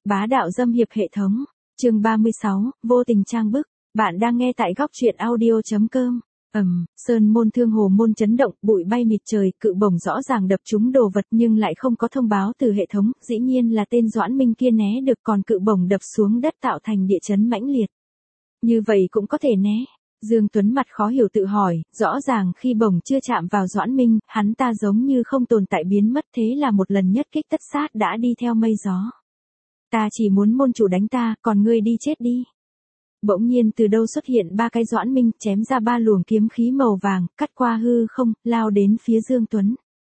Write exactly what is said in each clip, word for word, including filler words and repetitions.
Bá đạo dâm hiệp hệ thống. Chương ba mươi sáu, vô tình trang bức. Bạn đang nghe tại góc truyện audio.com. Ầm, sơn môn thương hồ môn chấn động, bụi bay mịt trời, cự bổng rõ ràng đập trúng đồ vật nhưng lại không có thông báo từ hệ thống, dĩ nhiên là tên Doãn Minh kia né được, còn cự bổng đập xuống đất tạo thành địa chấn mãnh liệt. Như vậy cũng có thể né. Dương Tuấn mặt khó hiểu tự hỏi, rõ ràng khi bổng chưa chạm vào Doãn Minh, hắn ta giống như không tồn tại biến mất, thế là một lần nhất kích tất sát đã đi theo mây gió. Ta chỉ muốn môn chủ đánh ta, còn ngươi đi chết đi. Bỗng nhiên từ đâu xuất hiện ba cái Doãn Minh, chém ra ba luồng kiếm khí màu vàng, cắt qua hư không, lao đến phía Dương Tuấn.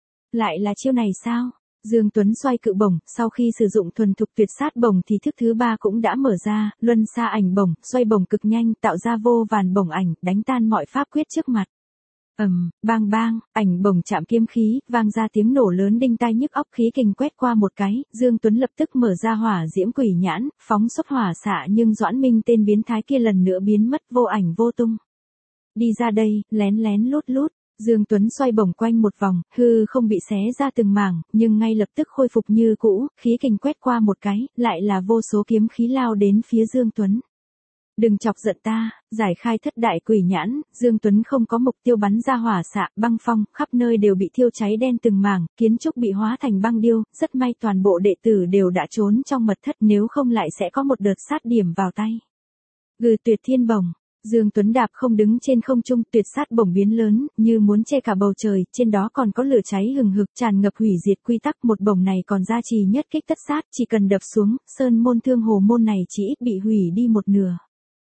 Lại là chiêu này sao? Dương Tuấn xoay cự bổng, sau khi sử dụng thuần thục tuyệt sát bổng thì thức thứ ba cũng đã mở ra, luân xa ảnh bổng, xoay bổng cực nhanh, tạo ra vô vàn bổng ảnh, đánh tan mọi pháp quyết trước mặt. Ầm, um, bang bang, ảnh bổng chạm kiếm khí, vang ra tiếng nổ lớn đinh tai nhức óc, khí kình quét qua một cái, Dương Tuấn lập tức mở ra hỏa diễm quỷ nhãn, phóng xuất hỏa xạ, nhưng Doãn Minh tên biến thái kia lần nữa biến mất vô ảnh vô tung. Đi ra đây, lén lén lút lút. Dương Tuấn xoay bổng quanh một vòng, hư không bị xé ra từng mảng, nhưng ngay lập tức khôi phục như cũ, khí kình quét qua một cái, lại là vô số kiếm khí lao đến phía Dương Tuấn. Đừng chọc giận ta, giải khai thất đại quỷ nhãn, Dương Tuấn không có mục tiêu bắn ra hỏa xạ, băng phong, khắp nơi đều bị thiêu cháy đen từng mảng, kiến trúc bị hóa thành băng điêu, rất may toàn bộ đệ tử đều đã trốn trong mật thất, nếu không lại sẽ có một đợt sát điểm vào tay. Gừ tuyệt thiên bổng. Dương Tuấn đạp không đứng trên không trung, tuyệt sát bổng biến lớn, như muốn che cả bầu trời, trên đó còn có lửa cháy hừng hực tràn ngập hủy diệt quy tắc, một bổng này còn gia trì nhất kích tất sát, chỉ cần đập xuống, sơn môn thương hồ môn này chỉ ít bị hủy đi một nửa.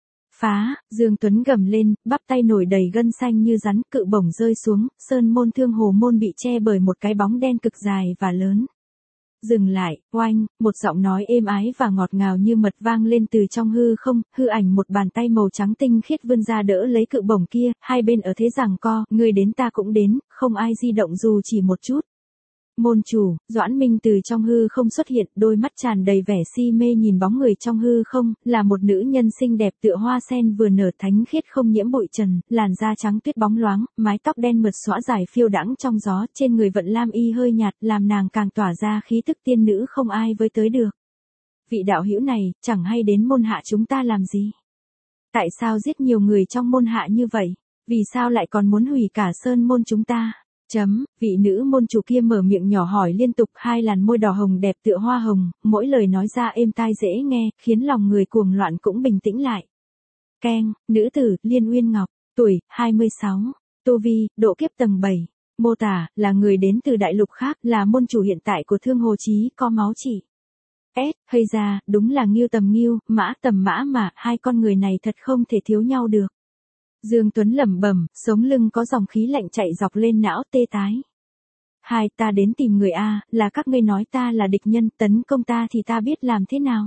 Phá, Dương Tuấn gầm lên, bắp tay nổi đầy gân xanh như rắn, cự bổng rơi xuống, sơn môn thương hồ môn bị che bởi một cái bóng đen cực dài và lớn. Dừng lại, oanh, một giọng nói êm ái và ngọt ngào như mật vang lên từ trong hư không, hư ảnh một bàn tay màu trắng tinh khiết vươn ra đỡ lấy cự bổng kia, hai bên ở thế giằng co, người đến ta cũng đến, không ai di động dù chỉ một chút. Môn chủ, Doãn Minh từ trong hư không xuất hiện, đôi mắt tràn đầy vẻ si mê nhìn bóng người trong hư không, là một nữ nhân xinh đẹp tựa hoa sen vừa nở, thánh khiết không nhiễm bụi trần, làn da trắng tuyết bóng loáng, mái tóc đen mượt xõa dài phiêu đãng trong gió, trên người vận lam y hơi nhạt, làm nàng càng tỏa ra khí tức tiên nữ không ai với tới được. Vị đạo hữu này, chẳng hay đến môn hạ chúng ta làm gì? Tại sao giết nhiều người trong môn hạ như vậy? Vì sao lại còn muốn hủy cả sơn môn chúng ta? Chấm, vị nữ môn chủ kia mở miệng nhỏ hỏi liên tục, hai làn môi đỏ hồng đẹp tựa hoa hồng, mỗi lời nói ra êm tai dễ nghe, khiến lòng người cuồng loạn cũng bình tĩnh lại. Keng, nữ tử, Liên Uyên Ngọc, tuổi, hai mươi sáu, tu vi, độ kiếp tầng bảy, mô tả, là người đến từ đại lục khác, là môn chủ hiện tại của Thương Hồ Chí, có máu chỉ. S, hơi ra, đúng là Ngưu tầm Ngưu, Mã tầm Mã mà, hai con người này thật không thể thiếu nhau được. Dương Tuấn lẩm bẩm, sống lưng có dòng khí lạnh chạy dọc lên não, tê tái. Hai, ta đến tìm người A, là các ngươi nói ta là địch nhân, tấn công ta thì ta biết làm thế nào.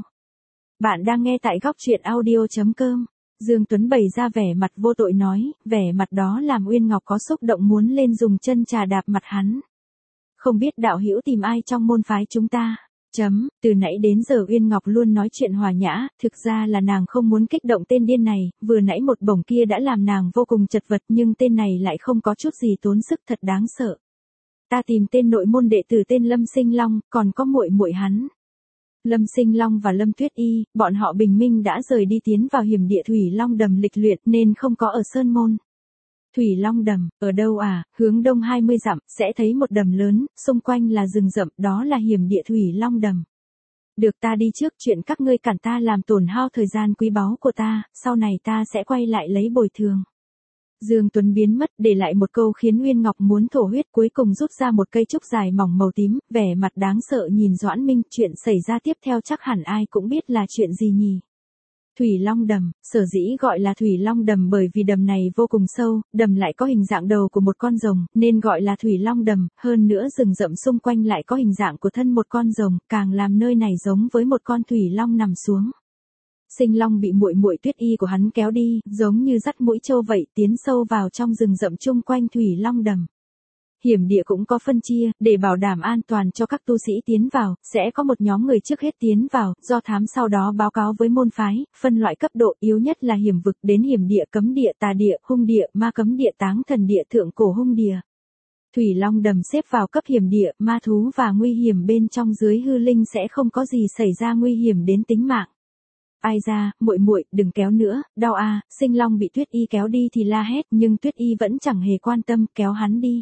Bạn đang nghe tại góc truyện audio.com. Dương Tuấn bày ra vẻ mặt vô tội nói, vẻ mặt đó làm Uyên Ngọc có xúc động muốn lên dùng chân trà đạp mặt hắn. Không biết đạo hữu tìm ai trong môn phái chúng ta. Chấm, từ nãy đến giờ Uyên Ngọc luôn nói chuyện hòa nhã, thực ra là nàng không muốn kích động tên điên này, vừa nãy một bổng kia đã làm nàng vô cùng chật vật nhưng tên này lại không có chút gì tốn sức, thật đáng sợ. Ta tìm tên nội môn đệ tử tên Lâm Sinh Long, còn có muội muội hắn. Lâm Sinh Long và Lâm Tuyết Y, bọn họ bình minh đã rời đi tiến vào hiểm địa Thủy Long Đầm lịch luyện nên không có ở sơn môn. Thủy Long Đầm, ở đâu à, hướng đông hai mươi dặm, sẽ thấy một đầm lớn, xung quanh là rừng rậm, đó là hiểm địa Thủy Long Đầm. Được, ta đi trước, chuyện các ngươi cản ta làm tổn hao thời gian quý báu của ta, sau này ta sẽ quay lại lấy bồi thường. Dương Tuấn biến mất, để lại một câu khiến Uyên Ngọc muốn thổ huyết, cuối cùng rút ra một cây trúc dài mỏng màu tím, vẻ mặt đáng sợ nhìn Doãn Minh, chuyện xảy ra tiếp theo chắc hẳn ai cũng biết là chuyện gì nhỉ. Thủy Long Đầm, sở dĩ gọi là Thủy Long Đầm bởi vì đầm này vô cùng sâu, đầm lại có hình dạng đầu của một con rồng, nên gọi là Thủy Long Đầm, hơn nữa rừng rậm xung quanh lại có hình dạng của thân một con rồng, càng làm nơi này giống với một con thủy long nằm xuống. Sinh Long bị muội muội Tuyết Y của hắn kéo đi, giống như dắt mũi trâu vậy, tiến sâu vào trong rừng rậm chung quanh Thủy Long Đầm. Hiểm địa cũng có phân chia, để bảo đảm an toàn cho các tu sĩ tiến vào, sẽ có một nhóm người trước hết tiến vào, do thám sau đó báo cáo với môn phái, phân loại cấp độ, yếu nhất là hiểm vực, đến hiểm địa, cấm địa, tà địa, hung địa, ma cấm địa, táng thần địa, thượng cổ hung địa. Thủy long đầm xếp vào cấp hiểm địa, ma thú và nguy hiểm bên trong dưới hư linh sẽ không có gì xảy ra nguy hiểm đến tính mạng. Ai ra, muội muội, đừng kéo nữa, đau à, Sinh Long bị Tuyết Y kéo đi thì la hét, nhưng Tuyết Y vẫn chẳng hề quan tâm, kéo hắn đi.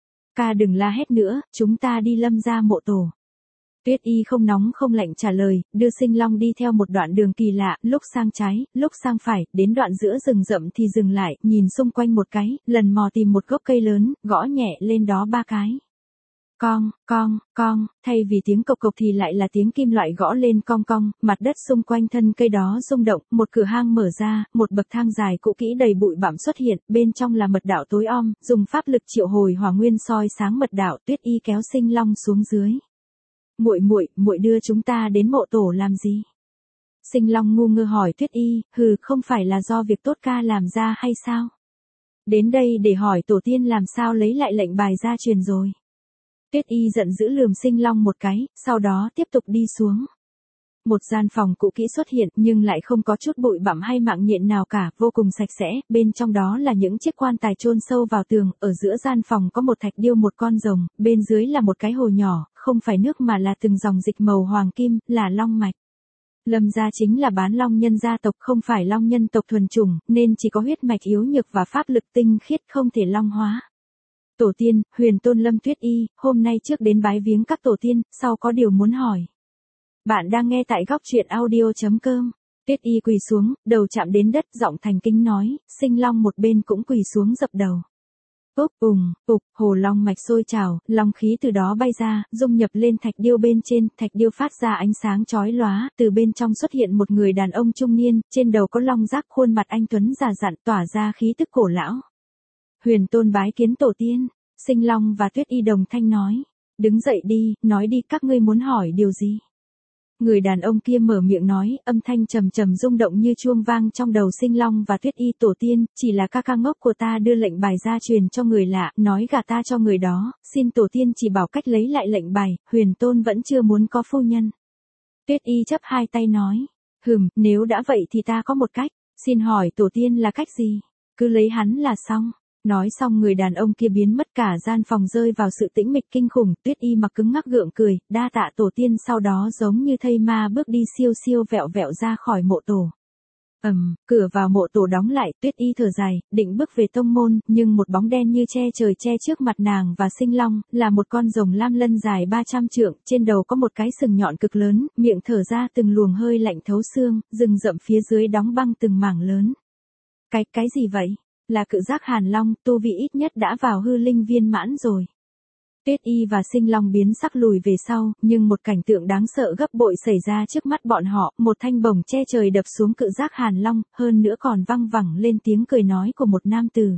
Ca đừng la hét nữa, chúng ta đi Lâm gia mộ tổ. Tuyết Y không nóng không lạnh trả lời, đưa Sinh Long đi theo một đoạn đường kỳ lạ, lúc sang trái, lúc sang phải, đến đoạn giữa rừng rậm thì dừng lại, nhìn xung quanh một cái, lần mò tìm một gốc cây lớn, gõ nhẹ lên đó ba cái. Cong, cong, cong, thay vì tiếng cộc cộc thì lại là tiếng kim loại gõ lên cong cong, mặt đất xung quanh thân cây đó rung động, một cửa hang mở ra, một bậc thang dài cũ kỹ đầy bụi bặm xuất hiện, bên trong là mật đạo tối om, dùng pháp lực triệu hồi hỏa nguyên soi sáng mật đạo, Tuyết Y kéo Sinh Long xuống dưới. Muội muội, muội đưa chúng ta đến mộ tổ làm gì? Sinh Long ngu ngơ hỏi Tuyết Y, hừ, không phải là do việc tốt ca làm ra hay sao? Đến đây để hỏi tổ tiên làm sao lấy lại lệnh bài gia truyền rồi. Tuyết Y giận dữ lườm Sinh Long một cái, sau đó tiếp tục đi xuống. Một gian phòng cũ kỹ xuất hiện nhưng lại không có chút bụi bặm hay mạng nhện nào cả, vô cùng sạch sẽ, bên trong đó là những chiếc quan tài chôn sâu vào tường, ở giữa gian phòng có một thạch điêu một con rồng, bên dưới là một cái hồ nhỏ, không phải nước mà là từng dòng dịch màu hoàng kim, là long mạch. Lâm gia chính là bán long nhân gia tộc, không phải long nhân tộc thuần chủng, nên chỉ có huyết mạch yếu nhược và pháp lực tinh khiết không thể long hóa. Tổ tiên, Huyền Tôn Lâm Tuyết Y, hôm nay trước đến bái viếng các tổ tiên, sau có điều muốn hỏi. Bạn đang nghe tại góc truyện audio.com. Tuyết Y quỳ xuống, đầu chạm đến đất, giọng thành kính nói, Sinh Long một bên cũng quỳ xuống dập đầu. Úp ùng, ục, hồ long mạch sôi trào, long khí từ đó bay ra, dung nhập lên thạch điêu bên trên, thạch điêu phát ra ánh sáng chói lóa, từ bên trong xuất hiện một người đàn ông trung niên, trên đầu có long giác, khuôn mặt anh tuấn già dặn, tỏa ra khí tức cổ lão. Huyền Tôn bái kiến tổ tiên. Sinh Long và Tuyết Y đồng thanh nói, đứng dậy đi, nói đi, các ngươi muốn hỏi điều gì? Người đàn ông kia mở miệng nói, âm thanh trầm trầm rung động như chuông vang trong đầu Sinh Long và Tuyết Y. Tổ tiên, chỉ là ca ca ngốc của ta đưa lệnh bài gia truyền cho người lạ, nói gả ta cho người đó, xin tổ tiên chỉ bảo cách lấy lại lệnh bài, Huyền Tôn vẫn chưa muốn có phu nhân. Tuyết Y chắp hai tay nói, hừm, nếu đã vậy thì ta có một cách, xin hỏi tổ tiên là cách gì? Cứ lấy hắn là xong. Nói xong người đàn ông kia biến mất, cả gian phòng rơi vào sự tĩnh mịch kinh khủng, Tuyết Y mặc cứng ngắc gượng cười, đa tạ tổ tiên, sau đó giống như thây ma bước đi siêu siêu vẹo vẹo ra khỏi mộ tổ. Ầm, um, cửa vào mộ tổ đóng lại, Tuyết Y thở dài, định bước về tông môn, nhưng một bóng đen như che trời che trước mặt nàng và Sinh Long, là một con rồng lam lân dài ba trăm trượng, trên đầu có một cái sừng nhọn cực lớn, miệng thở ra từng luồng hơi lạnh thấu xương, rừng rậm phía dưới đóng băng từng mảng lớn. Cái, cái gì vậy? Là cự giác Hàn Long, tu vi ít nhất đã vào hư linh viên mãn rồi. Tuyết Y và Sinh Long biến sắc lùi về sau, nhưng một cảnh tượng đáng sợ gấp bội xảy ra trước mắt bọn họ, một thanh bổng che trời đập xuống cự giác Hàn Long, hơn nữa còn văng vẳng lên tiếng cười nói của một nam tử.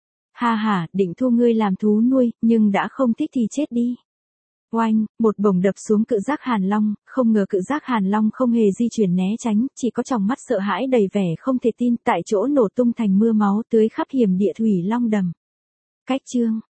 Ha ha, định thu ngươi làm thú nuôi, nhưng đã không thích thì chết đi. Oanh, một bổng đập xuống cự giác Hàn Long, không ngờ cự giác Hàn Long không hề di chuyển né tránh, chỉ có tròng mắt sợ hãi đầy vẻ không thể tin, tại chỗ nổ tung thành mưa máu tưới khắp hiểm địa thủy long đầm. Cách chương